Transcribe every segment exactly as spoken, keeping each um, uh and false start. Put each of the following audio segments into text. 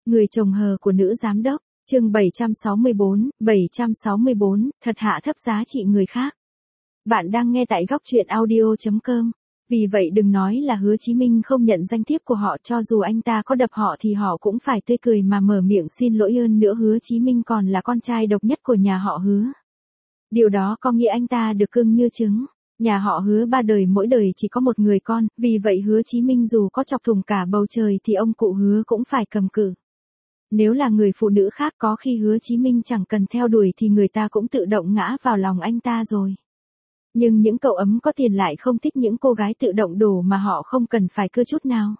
Người chồng hờ của nữ giám đốc, chương bảy trăm sáu mươi bốn, bảy trăm sáu mươi bốn, thật hạ thấp giá trị người khác. Bạn đang nghe tại góc truyện audio chấm com. Vì vậy đừng nói là Hứa Chí Minh không nhận danh thiếp của họ, cho dù anh ta có đập họ thì họ cũng phải tươi cười mà mở miệng xin lỗi. Hơn nữa Hứa Chí Minh còn là con trai độc nhất của nhà họ Hứa. Điều đó có nghĩa anh ta được cưng như trứng. Nhà họ Hứa ba đời mỗi đời chỉ có một người con, vì vậy Hứa Chí Minh dù có chọc thủng cả bầu trời thì ông cụ Hứa cũng phải cầm cự. Nếu là người phụ nữ khác có khi Hứa Chí Minh chẳng cần theo đuổi thì người ta cũng tự động ngã vào lòng anh ta rồi. Nhưng những cậu ấm có tiền lại không thích những cô gái tự động đổ mà họ không cần phải cưa chút nào.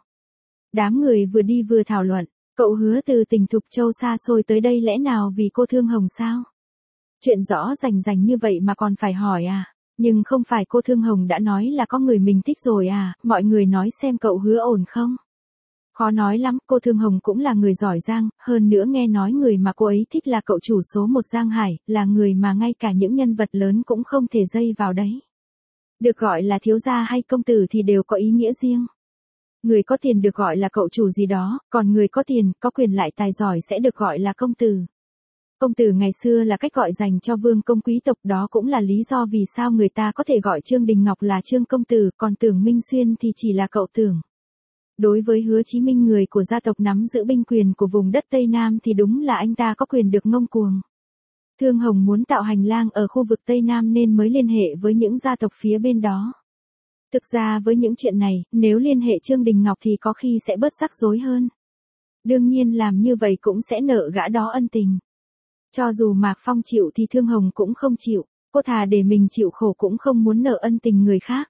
Đám người vừa đi vừa thảo luận, cậu Hứa từ tỉnh Thục Châu xa xôi tới đây lẽ nào vì cô thương Hồng sao? Chuyện rõ rành rành như vậy mà còn phải hỏi à? Nhưng không phải cô thương Hồng đã nói là có người mình thích rồi à? Mọi người nói xem cậu Hứa ổn không? Khó nói lắm, cô thương Hồng cũng là người giỏi giang, hơn nữa nghe nói người mà cô ấy thích là cậu chủ số một Giang Hải, là người mà ngay cả những nhân vật lớn cũng không thể dây vào đấy. Được gọi là thiếu gia hay công tử thì đều có ý nghĩa riêng. Người có tiền được gọi là cậu chủ gì đó, còn người có tiền, có quyền lại tài giỏi sẽ được gọi là công tử. Công tử ngày xưa là cách gọi dành cho vương công quý tộc, đó cũng là lý do vì sao người ta có thể gọi Trương Đình Ngọc là Trương công tử, còn Tưởng Minh Xuyên thì chỉ là cậu Tưởng. Đối với Hứa Chí Minh, người của gia tộc nắm giữ binh quyền của vùng đất Tây Nam, thì đúng là anh ta có quyền được ngông cuồng. Thương Hồng muốn tạo hành lang ở khu vực Tây Nam nên mới liên hệ với những gia tộc phía bên đó. Thực ra với những chuyện này, nếu liên hệ Trương Đình Ngọc thì có khi sẽ bớt rắc rối hơn. Đương nhiên làm như vậy cũng sẽ nợ gã đó ân tình. Cho dù Mạc Phong chịu thì Thương Hồng cũng không chịu, cô thà để mình chịu khổ cũng không muốn nợ ân tình người khác.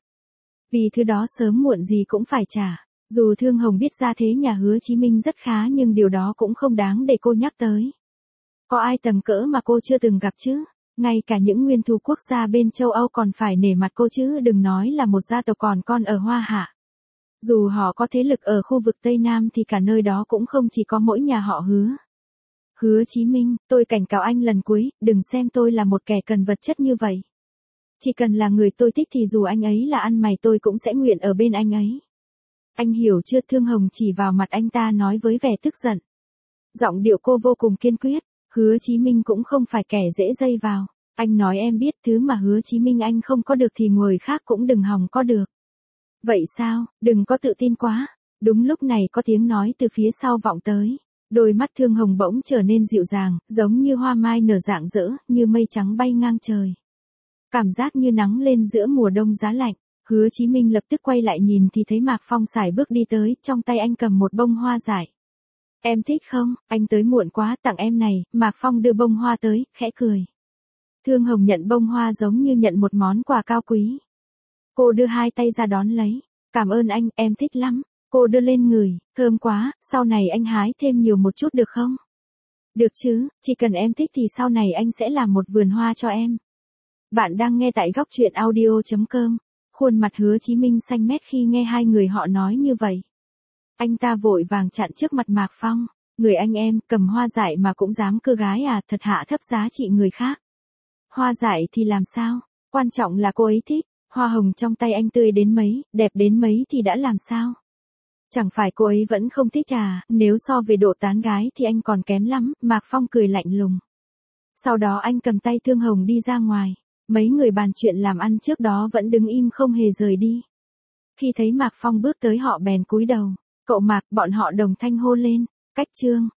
Vì thứ đó sớm muộn gì cũng phải trả. Dù Thương Hồng biết ra thế nhà Hứa Chí Minh rất khá nhưng điều đó cũng không đáng để cô nhắc tới. Có ai tầm cỡ mà cô chưa từng gặp chứ? Ngay cả những nguyên thủ quốc gia bên châu Âu còn phải nể mặt cô chứ đừng nói là một gia tộc còn con ở Hoa Hạ. Dù họ có thế lực ở khu vực Tây Nam thì cả nơi đó cũng không chỉ có mỗi nhà họ Hứa. Hứa Chí Minh, tôi cảnh cáo anh lần cuối, đừng xem tôi là một kẻ cần vật chất như vậy. Chỉ cần là người tôi thích thì dù anh ấy là ăn mày tôi cũng sẽ nguyện ở bên anh ấy. Anh hiểu chưa? Thương Hồng chỉ vào mặt anh ta nói với vẻ tức giận. Giọng điệu cô vô cùng kiên quyết. Hứa Chí Minh cũng không phải kẻ dễ dây vào. Anh nói em biết thứ mà Hứa Chí Minh anh không có được thì người khác cũng đừng hòng có được. Vậy sao? Đừng có tự tin quá. Đúng lúc này có tiếng nói từ phía sau vọng tới. Đôi mắt Thương Hồng bỗng trở nên dịu dàng, giống như hoa mai nở rạng rỡ, như mây trắng bay ngang trời. Cảm giác như nắng lên giữa mùa đông giá lạnh. Hứa Chí Minh lập tức quay lại nhìn thì thấy Mạc Phong sải bước đi tới, trong tay anh cầm một bông hoa dại. Em thích không? Anh tới muộn quá, tặng em này. Mạc Phong đưa bông hoa tới, khẽ cười. Thương Hồng nhận bông hoa giống như nhận một món quà cao quý. Cô đưa hai tay ra đón lấy. Cảm ơn anh, em thích lắm. Cô đưa lên ngửi, thơm quá, sau này anh hái thêm nhiều một chút được không? Được chứ, chỉ cần em thích thì sau này anh sẽ làm một vườn hoa cho em. Bạn đang nghe tại góc truyện audio chấm com. Khuôn mặt Hứa Chí Minh xanh mét khi nghe hai người họ nói như vậy. Anh ta vội vàng chặn trước mặt Mạc Phong. Người anh em, cầm hoa dại mà cũng dám cưa gái à, thật hạ thấp giá trị người khác. Hoa dại thì làm sao? Quan trọng là cô ấy thích. Hoa hồng trong tay anh tươi đến mấy, đẹp đến mấy thì đã làm sao? Chẳng phải cô ấy vẫn không thích à, nếu so về độ tán gái thì anh còn kém lắm. Mạc Phong cười lạnh lùng. Sau đó anh cầm tay Thương Hồng đi ra ngoài. Mấy người bàn chuyện làm ăn trước đó vẫn đứng im không hề rời đi. Khi thấy Mạc Phong bước tới họ bèn cúi đầu. Cậu Mạc, bọn họ đồng thanh hô lên. Cách Trương.